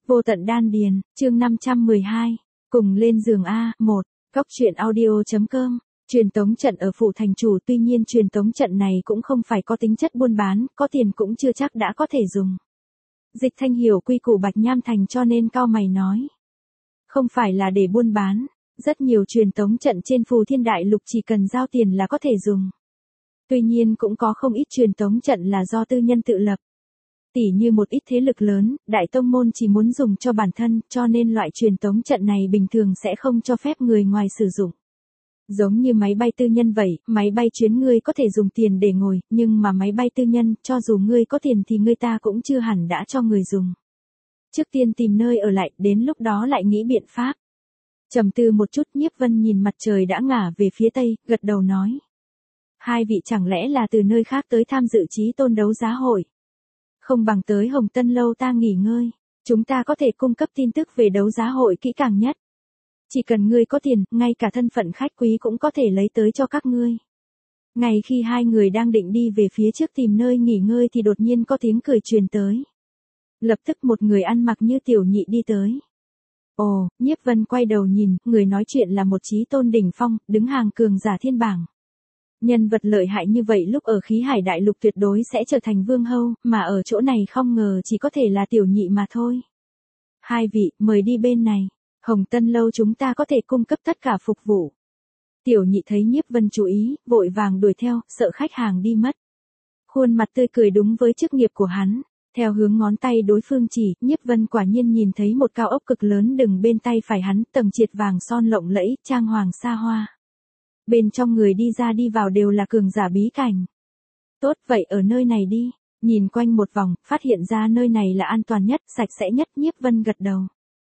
Vô tận đan điền, chương 512. Cùng lên giường A, 1. Góc truyện audio.com. Truyền tống trận ở phủ thành chủ, tuy nhiên truyền tống trận này cũng không phải có tính chất buôn bán, có tiền cũng chưa chắc đã có thể dùng. Dịch Thanh hiểu quy củ Bạch Nham Thành cho nên cau mày nói. Không phải là để buôn bán, rất nhiều truyền tống trận trên Phù Thiên Đại Lục chỉ cần giao tiền là có thể dùng. Tuy nhiên cũng có không ít truyền tống trận là do tư nhân tự lập. Tỉ như một ít thế lực lớn, đại tông môn chỉ muốn dùng cho bản thân, cho nên loại truyền tống trận này bình thường sẽ không cho phép người ngoài sử dụng. Giống như máy bay tư nhân vậy, máy bay chuyến ngươi có thể dùng tiền để ngồi, nhưng mà máy bay tư nhân, cho dù ngươi có tiền thì người ta cũng chưa hẳn đã cho người dùng. Trước tiên tìm nơi ở lại, đến lúc đó lại nghĩ biện pháp. Trầm tư một chút, Nhiếp Vân nhìn mặt trời đã ngả về phía tây, gật đầu nói. Hai vị chẳng lẽ là từ nơi khác tới tham dự chí tôn đấu giá hội? Không bằng tới Hồng Tân Lâu ta nghỉ ngơi, chúng ta có thể cung cấp tin tức về đấu giá hội kỹ càng nhất. Chỉ cần ngươi có tiền, ngay cả thân phận khách quý cũng có thể lấy tới cho các ngươi. Ngay khi hai người đang định đi về phía trước tìm nơi nghỉ ngơi thì đột nhiên có tiếng cười truyền tới. Lập tức một người ăn mặc như tiểu nhị đi tới. Ồ, Nhiếp Vân quay đầu nhìn, người nói chuyện là một chí tôn đỉnh phong, đứng hàng cường giả thiên bảng. Nhân vật lợi hại như vậy lúc ở khí hải đại lục tuyệt đối sẽ trở thành vương hâu, mà ở chỗ này không ngờ chỉ có thể là tiểu nhị mà thôi. Hai vị, mời đi bên này. Hồng Tân Lâu chúng ta có thể cung cấp tất cả phục vụ. Tiểu nhị thấy Nhiếp Vân chú ý, vội vàng đuổi theo, sợ khách hàng đi mất. Khuôn mặt tươi cười đúng với chức nghiệp của hắn. Theo hướng ngón tay đối phương chỉ, Nhiếp Vân quả nhiên nhìn thấy một cao ốc cực lớn đứng bên tay phải hắn, tầng triệt vàng son lộng lẫy, trang hoàng xa hoa. Bên trong người đi ra đi vào đều là cường giả bí cảnh. Tốt vậy ở nơi này đi, nhìn quanh một vòng, phát hiện ra nơi này là an toàn nhất, sạch sẽ nhất, Nhiếp Vân gật đầu.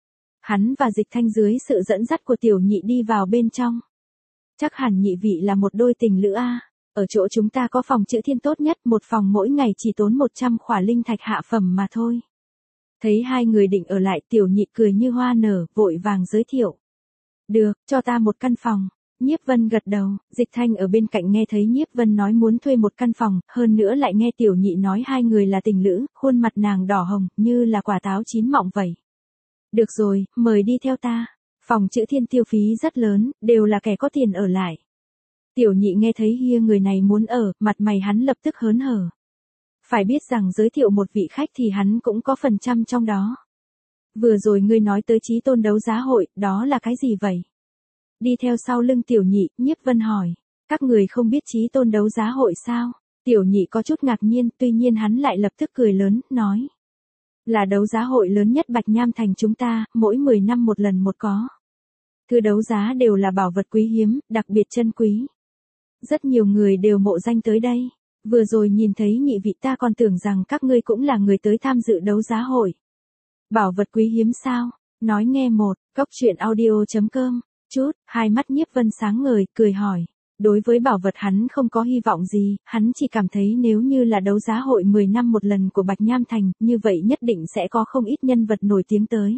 Hắn và Dịch Thanh dưới sự dẫn dắt của tiểu nhị đi vào bên trong. Chắc hẳn nhị vị là một đôi tình lữ a. Ở chỗ chúng ta có phòng chữ thiên tốt nhất, một phòng mỗi ngày chỉ tốn 100 khỏa linh thạch hạ phẩm mà thôi. Thấy hai người định ở lại, tiểu nhị cười như hoa nở, vội vàng giới thiệu. Được, cho ta một căn phòng. Nhiếp Vân gật đầu, Dịch Thanh ở bên cạnh nghe thấy Nhiếp Vân nói muốn thuê một căn phòng, hơn nữa lại nghe tiểu nhị nói hai người là tình lữ, khuôn mặt nàng đỏ hồng, như là quả táo chín mọng vậy. Được rồi, mời đi theo ta. Phòng chữ thiên tiêu phí rất lớn, đều là kẻ có tiền ở lại. Tiểu nhị nghe thấy hia người này muốn ở, mặt mày hắn lập tức hớn hở. Phải biết rằng giới thiệu một vị khách thì hắn cũng có phần trăm trong đó. Vừa rồi ngươi nói tới chí tôn đấu giá hội, đó là cái gì vậy? Đi theo sau lưng tiểu nhị, Nhiếp Vân hỏi. Các người không biết chí tôn đấu giá hội sao? Tiểu nhị có chút ngạc nhiên, tuy nhiên hắn lại lập tức cười lớn, nói. Là đấu giá hội lớn nhất Bạch Nham Thành chúng ta, mỗi 10 năm một lần một có. Thứ đấu giá đều là bảo vật quý hiếm, đặc biệt chân quý. Rất nhiều người đều mộ danh tới đây. Vừa rồi nhìn thấy nhị vị ta còn tưởng rằng các ngươi cũng là người tới tham dự đấu giá hội. Bảo vật quý hiếm sao? Nói nghe một, góc truyện audio.com. Chút, hai mắt Nhiếp Vân sáng ngời, cười hỏi. Đối với bảo vật hắn không có hy vọng gì, hắn chỉ cảm thấy nếu như là đấu giá hội 10 năm một lần của Bạch Nham Thành, như vậy nhất định sẽ có không ít nhân vật nổi tiếng tới.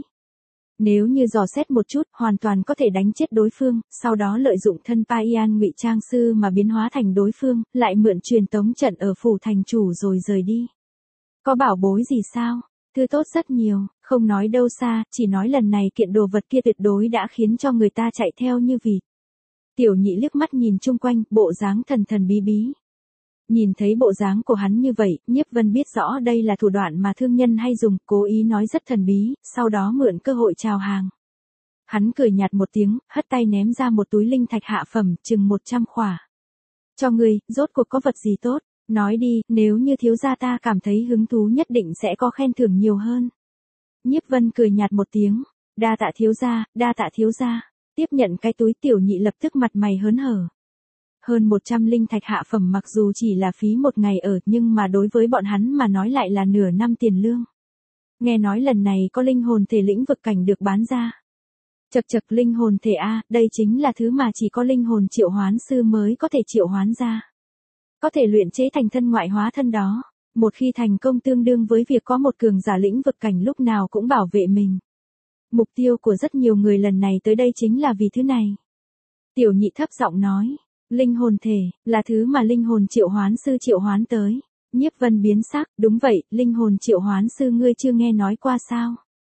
Nếu như dò xét một chút, hoàn toàn có thể đánh chết đối phương, sau đó lợi dụng thân Paian ngụy trang sư mà biến hóa thành đối phương, lại mượn truyền tống trận ở phủ thành chủ rồi rời đi. Có bảo bối gì sao? Thứ tốt rất nhiều, không nói đâu xa, chỉ nói lần này kiện đồ vật kia tuyệt đối đã khiến cho người ta chạy theo như vịt. Tiểu nhị liếc mắt nhìn chung quanh, bộ dáng thần thần bí bí. Nhìn thấy bộ dáng của hắn như vậy, Nhiếp Vân biết rõ đây là thủ đoạn mà thương nhân hay dùng, cố ý nói rất thần bí, sau đó mượn cơ hội chào hàng. Hắn cười nhạt một tiếng, hất tay ném ra một túi linh thạch hạ phẩm, chừng 100 khỏa. Cho ngươi, rốt cuộc có vật gì tốt, nói đi, nếu như thiếu gia ta cảm thấy hứng thú nhất định sẽ có khen thưởng nhiều hơn. Nhiếp Vân cười nhạt một tiếng, đa tạ thiếu gia, đa tạ thiếu gia. Tiếp nhận cái túi, tiểu nhị lập tức mặt mày hớn hở. Hơn 100 linh thạch hạ phẩm mặc dù chỉ là phí một ngày ở, nhưng mà đối với bọn hắn mà nói lại là nửa năm tiền lương. Nghe nói lần này có linh hồn thể lĩnh vực cảnh được bán ra. Chậc chậc, linh hồn thể A, đây chính là thứ mà chỉ có linh hồn triệu hoán sư mới có thể triệu hoán ra. Có thể luyện chế thành thân ngoại hóa thân đó. Một khi thành công tương đương với việc có một cường giả lĩnh vực cảnh lúc nào cũng bảo vệ mình. Mục tiêu của rất nhiều người lần này tới đây chính là vì thứ này. Tiểu nhị thấp giọng nói, linh hồn thể, là thứ mà linh hồn triệu hoán sư triệu hoán tới. Nhiếp Vân biến sắc, đúng vậy, linh hồn triệu hoán sư ngươi chưa nghe nói qua sao?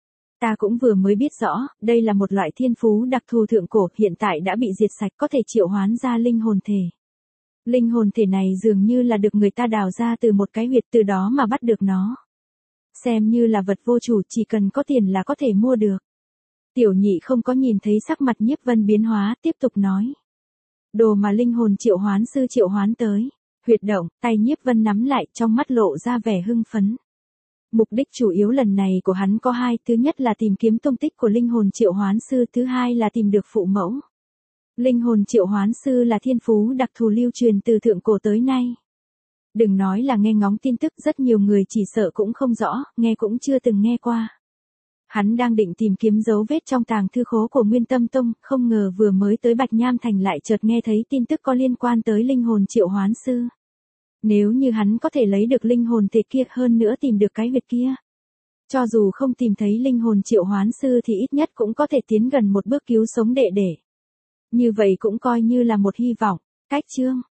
Ta cũng vừa mới biết rõ, đây là một loại thiên phú đặc thù thượng cổ, hiện tại đã bị diệt sạch, có thể triệu hoán ra linh hồn thể. Linh hồn thể này dường như là được người ta đào ra từ một cái huyệt, từ đó mà bắt được nó. Xem như là vật vô chủ, chỉ cần có tiền là có thể mua được. Tiểu nhị không có nhìn thấy sắc mặt Nhiếp Vân biến hóa, tiếp tục nói. Đồ mà linh hồn triệu hoán sư triệu hoán tới. Huyệt động, tay Nhiếp Vân nắm lại, trong mắt lộ ra vẻ hưng phấn. Mục đích chủ yếu lần này của hắn có hai, thứ nhất là tìm kiếm tung tích của linh hồn triệu hoán sư, thứ hai là tìm được phụ mẫu. Linh hồn triệu hoán sư là thiên phú đặc thù lưu truyền từ thượng cổ tới nay. Đừng nói là nghe ngóng tin tức, rất nhiều người chỉ sợ cũng không rõ, nghe cũng chưa từng nghe qua. Hắn đang định tìm kiếm dấu vết trong tàng thư khố của Nguyên Tâm Tông, không ngờ vừa mới tới Bạch Nham Thành lại chợt nghe thấy tin tức có liên quan tới linh hồn triệu hoán sư. Nếu như hắn có thể lấy được linh hồn thể kia, hơn nữa tìm được cái huyệt kia. Cho dù không tìm thấy linh hồn triệu hoán sư thì ít nhất cũng có thể tiến gần một bước cứu sống đệ đệ. Như vậy cũng coi như là một hy vọng. Cách chương